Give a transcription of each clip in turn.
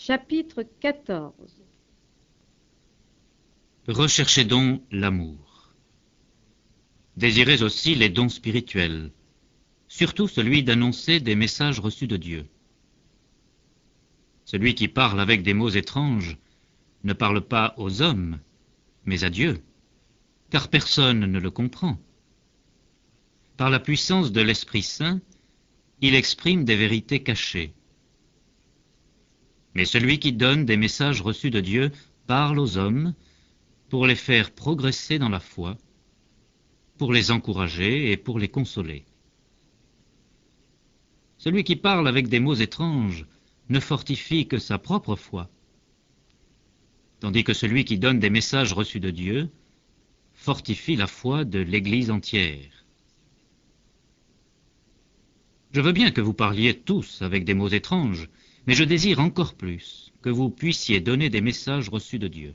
Chapitre 14. Recherchez donc l'amour. Désirez aussi les dons spirituels, surtout celui d'annoncer des messages reçus de Dieu. Celui qui parle avec des mots étranges ne parle pas aux hommes, mais à Dieu, car personne ne le comprend. Par la puissance de l'Esprit Saint, il exprime des vérités cachées. Mais celui qui donne des messages reçus de Dieu parle aux hommes pour les faire progresser dans la foi, pour les encourager et pour les consoler. Celui qui parle avec des mots étranges ne fortifie que sa propre foi, tandis que celui qui donne des messages reçus de Dieu fortifie la foi de l'Église entière. Je veux bien que vous parliez tous avec des mots étranges, mais je désire encore plus que vous puissiez donner des messages reçus de Dieu.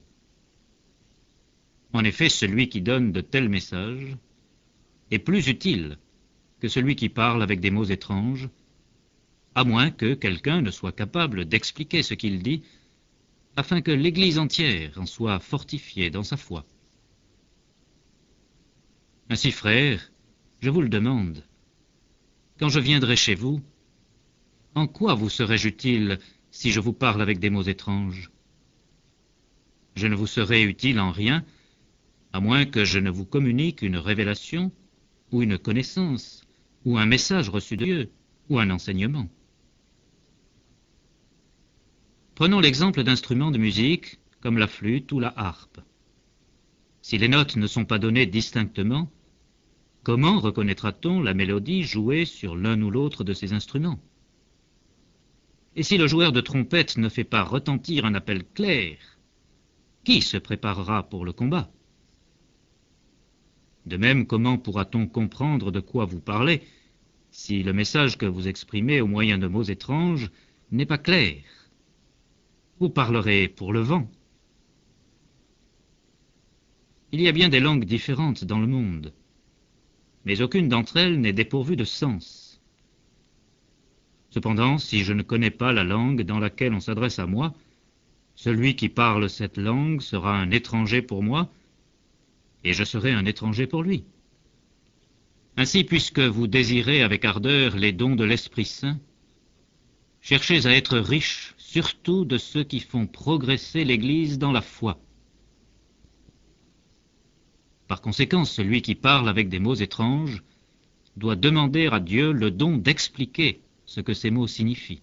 En effet, celui qui donne de tels messages est plus utile que celui qui parle avec des mots étranges, à moins que quelqu'un ne soit capable d'expliquer ce qu'il dit, afin que l'Église entière en soit fortifiée dans sa foi. Ainsi, frères, je vous le demande, quand je viendrai chez vous, en quoi vous serai-je utile si je vous parle avec des mots étranges? Je ne vous serai utile en rien, à moins que je ne vous communique une révélation, ou une connaissance, ou un message reçu de Dieu, ou un enseignement. Prenons l'exemple d'instruments de musique, comme la flûte ou la harpe. Si les notes ne sont pas données distinctement, comment reconnaîtra-t-on la mélodie jouée sur l'un ou l'autre de ces instruments? Et si le joueur de trompette ne fait pas retentir un appel clair, qui se préparera pour le combat? De même, comment pourra-t-on comprendre de quoi vous parlez si le message que vous exprimez au moyen de mots étranges n'est pas clair? Vous parlerez pour le vent. Il y a bien des langues différentes dans le monde, mais aucune d'entre elles n'est dépourvue de sens. Cependant, si je ne connais pas la langue dans laquelle on s'adresse à moi, celui qui parle cette langue sera un étranger pour moi, et je serai un étranger pour lui. Ainsi, puisque vous désirez avec ardeur les dons de l'Esprit Saint, cherchez à être riches surtout de ceux qui font progresser l'Église dans la foi. Par conséquent, celui qui parle avec des mots étranges doit demander à Dieu le don d'expliquer ce que ces mots signifient.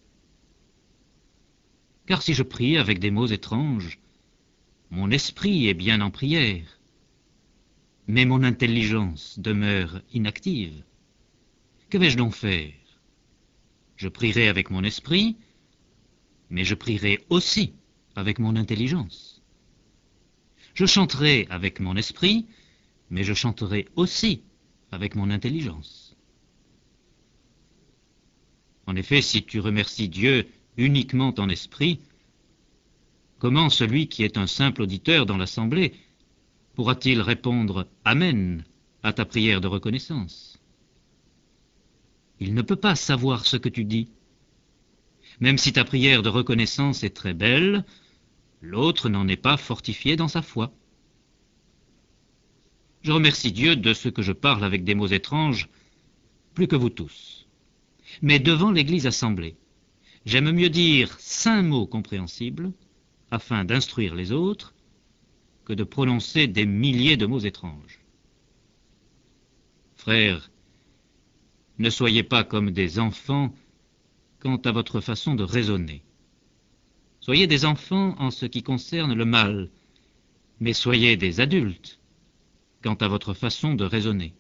Car si je prie avec des mots étranges, mon esprit est bien en prière, mais mon intelligence demeure inactive. Que vais-je donc faire? Je prierai avec mon esprit, mais je prierai aussi avec mon intelligence. Je chanterai avec mon esprit, mais je chanterai aussi avec mon intelligence. En effet, si tu remercies Dieu uniquement en esprit, comment celui qui est un simple auditeur dans l'assemblée pourra-t-il répondre « Amen » à ta prière de reconnaissance? Il ne peut pas savoir ce que tu dis. Même si ta prière de reconnaissance est très belle, l'autre n'en est pas fortifié dans sa foi. Je remercie Dieu de ce que je parle avec des mots étranges, plus que vous tous. Mais devant l'Église assemblée, j'aime mieux dire 5 mots compréhensibles, afin d'instruire les autres, que de prononcer des milliers de mots étranges. Frères, ne soyez pas comme des enfants quant à votre façon de raisonner. Soyez des enfants en ce qui concerne le mal, mais soyez des adultes quant à votre façon de raisonner.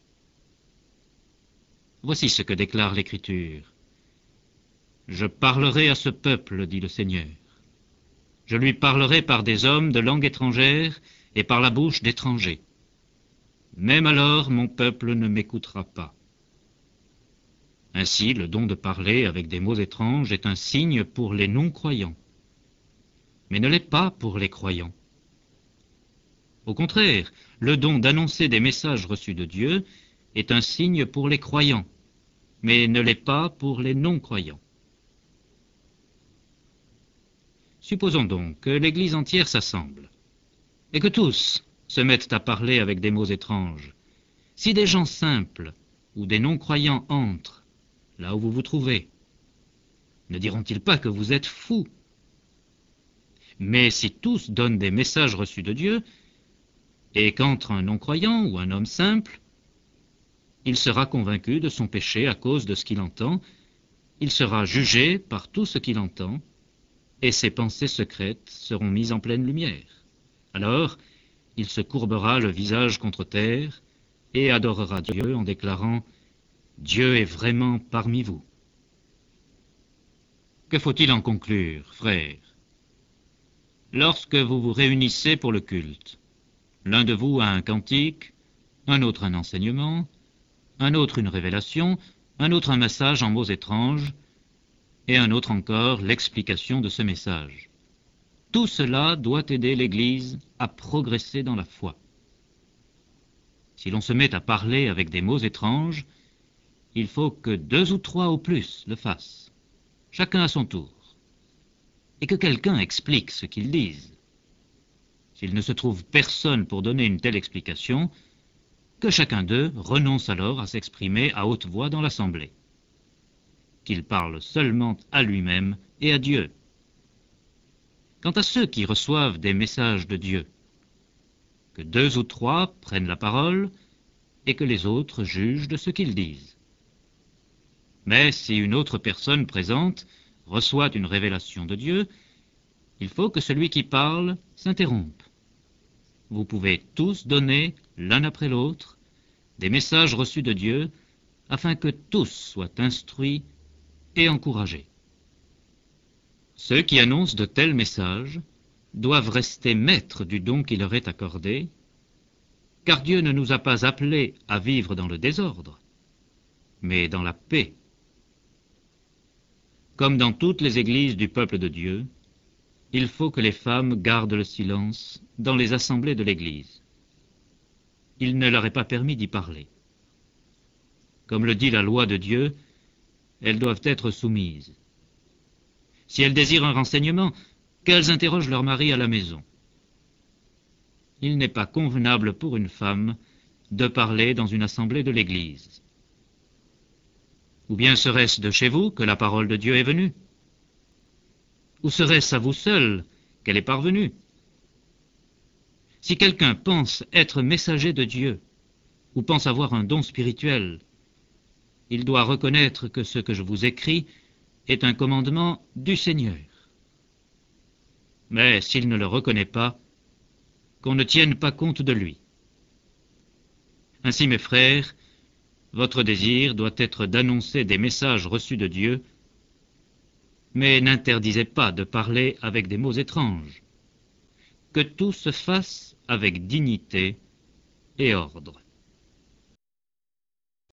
Voici ce que déclare l'Écriture. « Je parlerai à ce peuple, dit le Seigneur. Je lui parlerai par des hommes de langue étrangère et par la bouche d'étrangers. Même alors mon peuple ne m'écoutera pas. » Ainsi, le don de parler avec des mots étranges est un signe pour les non-croyants, mais ne l'est pas pour les croyants. Au contraire, le don d'annoncer des messages reçus de Dieu est un signe pour les croyants, mais ne l'est pas pour les non-croyants. Supposons donc que l'Église entière s'assemble, et que tous se mettent à parler avec des mots étranges. Si des gens simples ou des non-croyants entrent là où vous vous trouvez, ne diront-ils pas que vous êtes fous? Mais si tous donnent des messages reçus de Dieu, et qu'entre un non-croyant ou un homme simple, il sera convaincu de son péché à cause de ce qu'il entend, il sera jugé par tout ce qu'il entend, et ses pensées secrètes seront mises en pleine lumière. Alors, il se courbera le visage contre terre et adorera Dieu en déclarant « Dieu est vraiment parmi vous ». Que faut-il en conclure, frères? Lorsque vous vous réunissez pour le culte, l'un de vous a un cantique, un autre un enseignement, un autre une révélation, un autre un message en mots étranges, et un autre encore l'explication de ce message. Tout cela doit aider l'Église à progresser dans la foi. Si l'on se met à parler avec des mots étranges, il faut que 2 ou 3 au plus le fassent, chacun à son tour, et que quelqu'un explique ce qu'ils disent. S'il ne se trouve personne pour donner une telle explication, que chacun d'eux renonce alors à s'exprimer à haute voix dans l'assemblée, qu'il parle seulement à lui-même et à Dieu. Quant à ceux qui reçoivent des messages de Dieu, que 2 ou 3 prennent la parole et que les autres jugent de ce qu'ils disent. Mais si une autre personne présente reçoit une révélation de Dieu, il faut que celui qui parle s'interrompe. Vous pouvez tous donner, l'un après l'autre, des messages reçus de Dieu, afin que tous soient instruits et encouragés. Ceux qui annoncent de tels messages doivent rester maîtres du don qui leur est accordé, car Dieu ne nous a pas appelés à vivre dans le désordre, mais dans la paix. Comme dans toutes les églises du peuple de Dieu, il faut que les femmes gardent le silence dans les assemblées de l'Église. Il ne leur est pas permis d'y parler. Comme le dit la loi de Dieu, elles doivent être soumises. Si elles désirent un renseignement, qu'elles interrogent leur mari à la maison. Il n'est pas convenable pour une femme de parler dans une assemblée de l'Église. Ou bien serait-ce de chez vous que la parole de Dieu est venue? Ou serait-ce à vous seul qu'elle est parvenue? Si quelqu'un pense être messager de Dieu, ou pense avoir un don spirituel, il doit reconnaître que ce que je vous écris est un commandement du Seigneur. Mais s'il ne le reconnaît pas, qu'on ne tienne pas compte de lui. Ainsi, mes frères, votre désir doit être d'annoncer des messages reçus de Dieu, mais n'interdisez pas de parler avec des mots étranges. Que tout se fasse avec dignité et ordre.